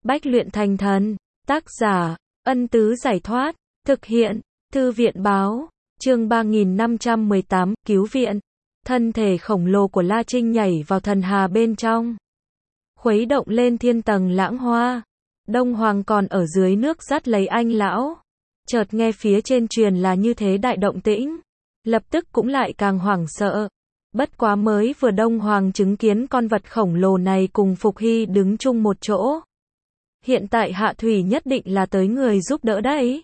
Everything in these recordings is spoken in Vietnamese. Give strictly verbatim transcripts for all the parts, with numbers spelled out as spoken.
Bách luyện thành thần. Tác giả, Ân Tứ Giải Thoát. Thực hiện, Thư viện Báo. Chương ba nghìn năm trăm mười tám, Cứu viện. Thân thể khổng lồ của La Trinh nhảy vào thần hà bên trong, khuấy động lên thiên tầng lãng hoa. Đông Hoàng còn ở dưới nước dắt lấy anh lão. Chợt nghe phía trên truyền là như thế đại động tĩnh, lập tức cũng lại càng hoảng sợ. Bất quá mới vừa Đông Hoàng chứng kiến con vật khổng lồ này cùng Phục Hy đứng chung một chỗ. Hiện tại hạ thủy nhất định là tới người giúp đỡ đấy.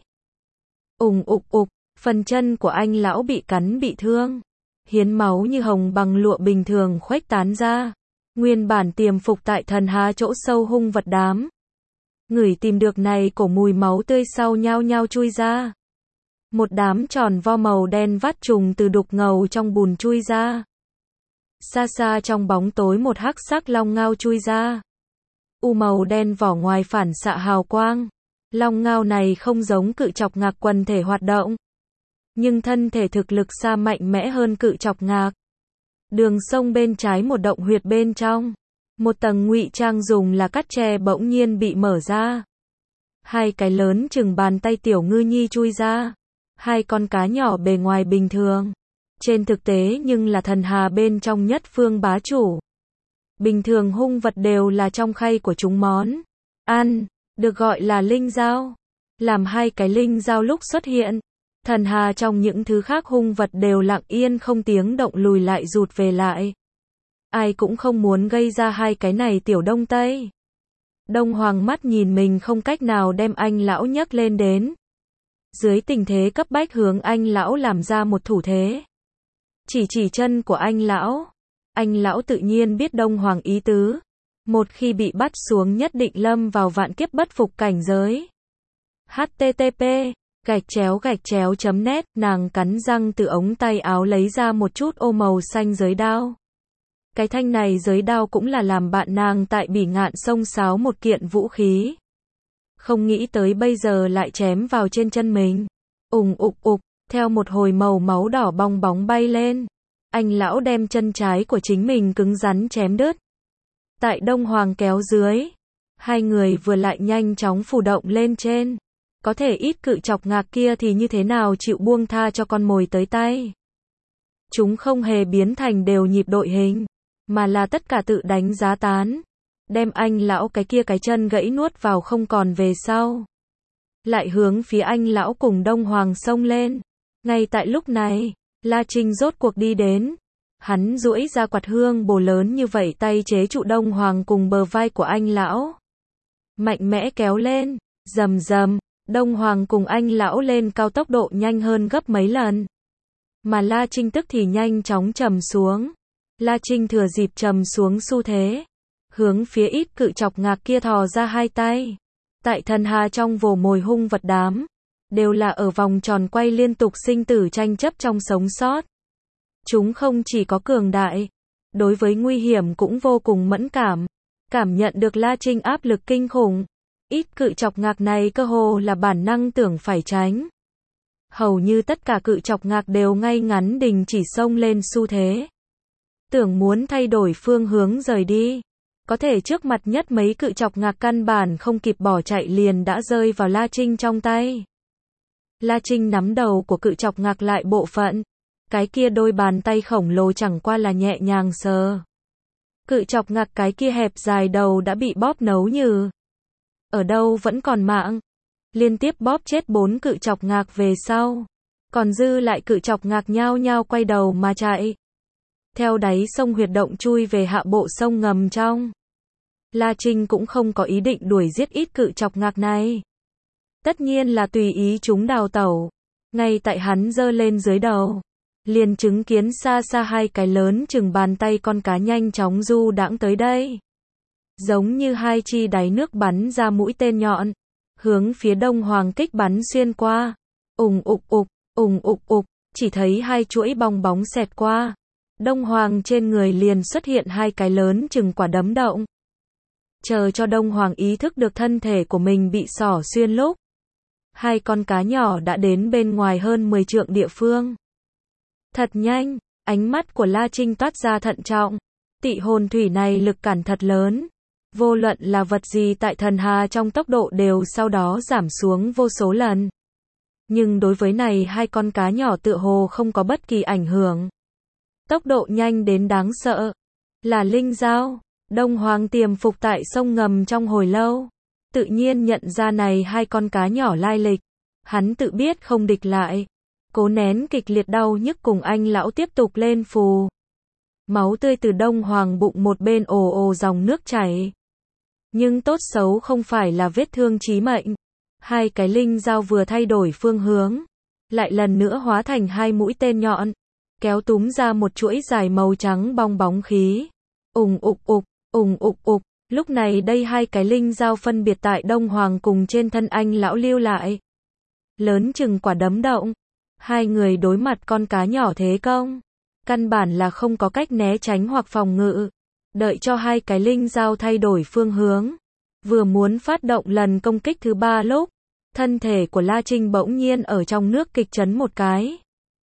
Ùng ục ục, phần chân của anh lão bị cắn bị thương. Hiến máu như hồng bằng lụa bình thường khuếch tán ra. Nguyên bản tiềm phục tại thần hà chỗ sâu hung vật đám. Ngửi tìm được này cổ mùi máu tươi sau nhao nhao chui ra. Một đám tròn vo màu đen vắt trùng từ đục ngầu trong bùn chui ra. Xa xa trong bóng tối một hắc sắc long ngao chui ra. U màu đen vỏ ngoài phản xạ hào quang. Long ngao này không giống cự chọc ngạc quần thể hoạt động, nhưng thân thể thực lực xa mạnh mẽ hơn cự chọc ngạc. Đường sông bên trái một động huyệt bên trong. Một tầng ngụy trang dùng là cắt tre bỗng nhiên bị mở ra. Hai cái lớn chừng bàn tay tiểu ngư nhi chui ra. Hai con cá nhỏ bề ngoài bình thường, trên thực tế nhưng là thần hà bên trong nhất phương bá chủ. Bình thường hung vật đều là trong khay của chúng món ăn, được gọi là linh dao. Làm hai cái linh dao lúc xuất hiện, thần hà trong những thứ khác hung vật đều lặng yên không tiếng động lùi lại rụt về lại. Ai cũng không muốn gây ra hai cái này tiểu đông tây. Đông Hoàng mắt nhìn mình không cách nào đem anh lão nhấc lên đến. Dưới tình thế cấp bách hướng anh lão làm ra một thủ thế. Chỉ chỉ chân của anh lão. Anh lão tự nhiên biết Đông Hoàng ý tứ. Một khi bị bắt xuống nhất định lâm vào vạn kiếp bất phục cảnh giới. H T T P, gạch chéo gạch chéo chấm net, nàng cắn răng từ ống tay áo lấy ra một chút ô màu xanh giới đao. Cái thanh này giới đao cũng là làm bạn nàng tại Bỉ Ngạn sông sáo một kiện vũ khí. Không nghĩ tới bây giờ lại chém vào trên chân mình. Ùng ục ục, theo một hồi màu máu đỏ bong bóng bay lên. Anh lão đem chân trái của chính mình cứng rắn chém đứt. Tại Đông Hoàng kéo dưới, hai người vừa lại nhanh chóng phủ động lên trên. Có thể ít cự chọc ngạc kia thì như thế nào chịu buông tha cho con mồi tới tay. Chúng không hề biến thành đều nhịp đội hình, mà là tất cả tự đánh giá tán. Đem anh lão cái kia cái chân gãy nuốt vào không còn về sau. Lại hướng phía anh lão cùng Đông Hoàng xông lên. Ngay tại lúc này, La Trinh rốt cuộc đi đến. Hắn duỗi ra quạt hương bồ lớn như vậy tay chế trụ Đông Hoàng cùng bờ vai của anh lão. Mạnh mẽ kéo lên, rầm rầm, Đông Hoàng cùng anh lão lên cao tốc độ nhanh hơn gấp mấy lần. Mà La Trinh tức thì nhanh chóng trầm xuống. La Trinh thừa dịp trầm xuống xu thế, hướng phía ít cự chọc ngạc kia thò ra hai tay. Tại thần hà trong vồ mồi hung vật đám, đều là ở vòng tròn quay liên tục sinh tử tranh chấp trong sống sót. Chúng không chỉ có cường đại, đối với nguy hiểm cũng vô cùng mẫn cảm. Cảm nhận được La Trinh áp lực kinh khủng, ít cự chọc ngạc này cơ hồ là bản năng tưởng phải tránh. Hầu như tất cả cự chọc ngạc đều ngay ngắn đình chỉ xông lên xu thế. Tưởng muốn thay đổi phương hướng rời đi. Có thể trước mặt nhất mấy cự chọc ngạc căn bản không kịp bỏ chạy liền đã rơi vào La Trinh trong tay. La Trinh nắm đầu của cự chọc ngạc lại bộ phận. Cái kia đôi bàn tay khổng lồ chẳng qua là nhẹ nhàng sờ. Cự chọc ngạc cái kia hẹp dài đầu đã bị bóp nấu nhừ. Ở đâu vẫn còn mạng. Liên tiếp bóp chết bốn cự chọc ngạc về sau. Còn dư lại cự chọc ngạc nhao nhao quay đầu mà chạy. Theo đáy sông huyệt động chui về hạ bộ sông ngầm trong. La Trinh cũng không có ý định đuổi giết ít cự chọc ngạc này. Tất nhiên là tùy ý chúng đào tẩu. Ngay tại hắn giơ lên dưới đầu, liền chứng kiến xa xa hai cái lớn chừng bàn tay con cá nhanh chóng du đãng tới đây. Giống như hai chi đáy nước bắn ra mũi tên nhọn, hướng phía Đông Hoàng kích bắn xuyên qua. Ùng ục ục, ùng ục ục, chỉ thấy hai chuỗi bong bóng xẹt qua. Đông Hoàng trên người liền xuất hiện hai cái lớn chừng quả đấm động. Chờ cho Đông Hoàng ý thức được thân thể của mình bị xỏ xuyên lúc, hai con cá nhỏ đã đến bên ngoài hơn mười trượng địa phương. Thật nhanh, ánh mắt của La Trinh toát ra thận trọng. Tị hồn thủy này lực cản thật lớn. Vô luận là vật gì tại thần hà trong tốc độ đều sau đó giảm xuống vô số lần. Nhưng đối với này hai con cá nhỏ tựa hồ không có bất kỳ ảnh hưởng. Tốc độ nhanh đến đáng sợ. Là linh dao. Đông Hoàng tiềm phục tại sông ngầm trong hồi lâu. Tự nhiên nhận ra này hai con cá nhỏ lai lịch. Hắn tự biết không địch lại. Cố nén kịch liệt đau nhức cùng anh lão tiếp tục lên phù. Máu tươi từ Đông Hoàng bụng một bên ồ ồ dòng nước chảy. Nhưng tốt xấu không phải là vết thương chí mệnh. Hai cái linh dao vừa thay đổi phương hướng. Lại lần nữa hóa thành hai mũi tên nhọn. Kéo túm ra một chuỗi dài màu trắng bong bóng khí. Ùng ục ục, ùng ục ục. Lúc này đây hai cái linh dao phân biệt tại Đông Hoàng cùng trên thân anh lão lưu lại. Lớn chừng quả đấm động. Hai người đối mặt con cá nhỏ thế công. Căn bản là không có cách né tránh hoặc phòng ngự. Đợi cho hai cái linh dao thay đổi phương hướng. Vừa muốn phát động lần công kích thứ ba lúc. Thân thể của La Trinh bỗng nhiên ở trong nước kịch chấn một cái.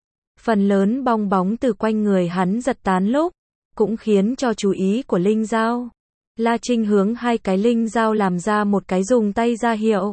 Phần lớn bong bóng từ quanh người hắn giật tán lúc. Cũng khiến cho chú ý của linh dao. La Trinh hướng hai cái linh dao làm ra một cái dùng tay ra hiệu.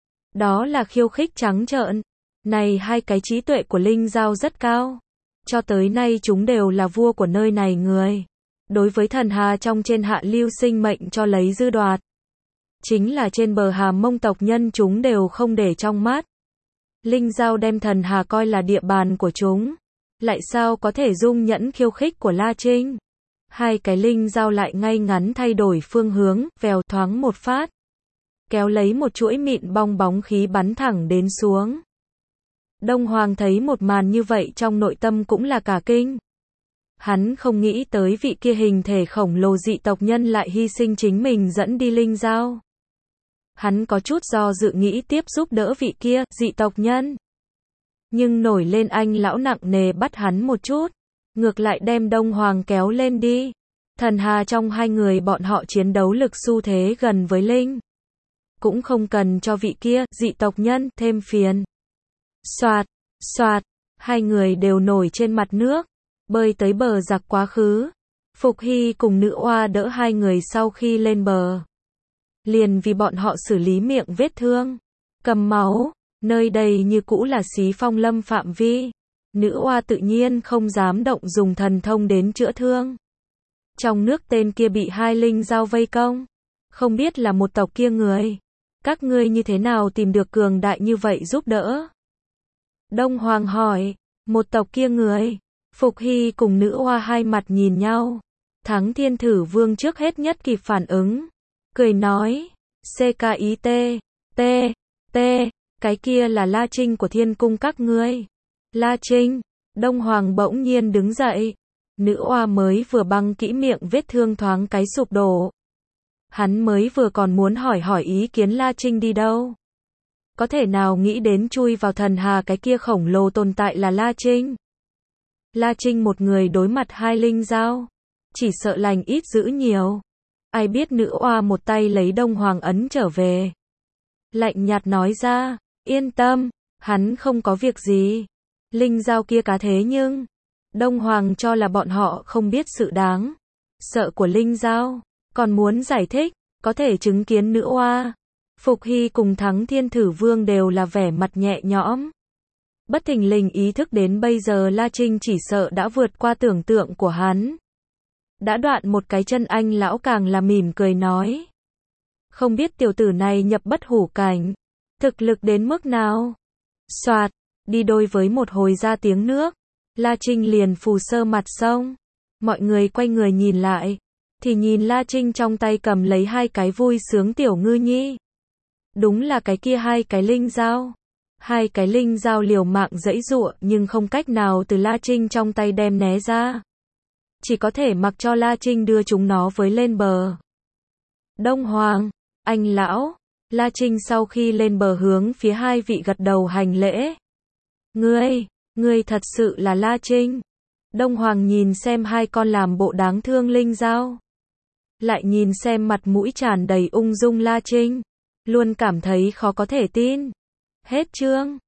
Đó là khiêu khích trắng trợn. Này hai cái trí tuệ của linh dao rất cao. Cho tới nay chúng đều là vua của nơi này người. Đối với thần hà trong trên hạ lưu sinh mệnh cho lấy dư đoạt. Chính là trên bờ Hà Mông tộc nhân chúng đều không để trong mắt. Linh dao đem thần hà coi là địa bàn của chúng. Lại sao có thể dung nhẫn khiêu khích của La Trinh. Hai cái linh dao lại ngay ngắn thay đổi phương hướng, vèo thoáng một phát. Kéo lấy một chuỗi mịn bong bóng khí bắn thẳng đến xuống. Đông Hoàng thấy một màn như vậy trong nội tâm cũng là cả kinh. Hắn không nghĩ tới vị kia hình thể khổng lồ dị tộc nhân lại hy sinh chính mình dẫn đi linh dao. Hắn có chút do dự nghĩ tiếp giúp đỡ vị kia, dị tộc nhân. Nhưng nổi lên anh lão nặng nề bắt hắn một chút. Ngược lại đem Đông Hoàng kéo lên đi. Thần hà trong hai người bọn họ chiến đấu lực xu thế gần với linh. Cũng không cần cho vị kia, dị tộc nhân, thêm phiền. Xoạt, xoạt, hai người đều nổi trên mặt nước. Bơi tới bờ giặc quá khứ. Phục Hy cùng nữ oa đỡ hai người sau khi lên bờ. Liền vì bọn họ xử lý miệng vết thương. Cầm máu. Nơi đây như cũ là Xí Phong Lâm phạm vi. Nữ oa tự nhiên không dám động dùng thần thông đến chữa thương. Trong nước tên kia bị hai linh dao vây công. Không biết là một tộc kia người. Các ngươi như thế nào tìm được cường đại như vậy giúp đỡ? Đông Hoàng hỏi. Một tộc kia người. Phục Hy cùng nữ oa hai mặt nhìn nhau. Thắng Thiên Thử Vương trước hết nhất kịp phản ứng. Cười nói. xê ca i tê. T. T. Cái kia là La Trinh của Thiên Cung các ngươi. La Trinh. Đông Hoàng bỗng nhiên đứng dậy. Nữ oa mới vừa băng kỹ miệng vết thương thoáng cái sụp đổ. Hắn mới vừa còn muốn hỏi hỏi ý kiến La Trinh đi đâu. Có thể nào nghĩ đến chui vào thần hà cái kia khổng lồ tồn tại là La Trinh. La Trinh một người đối mặt hai linh dao. Chỉ sợ lành ít dữ nhiều. Ai biết nữ oa một tay lấy Đông Hoàng ấn trở về. Lạnh nhạt nói ra. Yên tâm. Hắn không có việc gì. Linh dao kia cá thế nhưng. Đông Hoàng cho là bọn họ không biết sự đáng sợ của linh dao. Còn muốn giải thích. Có thể chứng kiến nữ oa. Phục Hy cùng Thắng Thiên Thử Vương đều là vẻ mặt nhẹ nhõm. Bất thình lình ý thức đến bây giờ La Trinh chỉ sợ đã vượt qua tưởng tượng của hắn. Đã đoạn một cái chân anh lão càng là mỉm cười nói. Không biết tiểu tử này nhập bất hủ cảnh. Thực lực đến mức nào? Soạt, đi đôi với một hồi ra tiếng nước. La Trinh liền phù sơ mặt sông. Mọi người quay người nhìn lại. Thì nhìn La Trinh trong tay cầm lấy hai cái vui sướng tiểu ngư nhi. Đúng là cái kia hai cái linh dao. Hai cái linh dao liều mạng giãy giụa nhưng không cách nào từ La Trinh trong tay đem né ra. Chỉ có thể mặc cho La Trinh đưa chúng nó với lên bờ. Đông Hoàng, anh lão. La Trinh sau khi lên bờ hướng phía hai vị gật đầu hành lễ. Ngươi, ngươi thật sự là La Trinh. Đông Hoàng nhìn xem hai con làm bộ đáng thương linh dao. Lại nhìn xem mặt mũi tràn đầy ung dung La Trinh. Luôn cảm thấy khó có thể tin. Hết chương.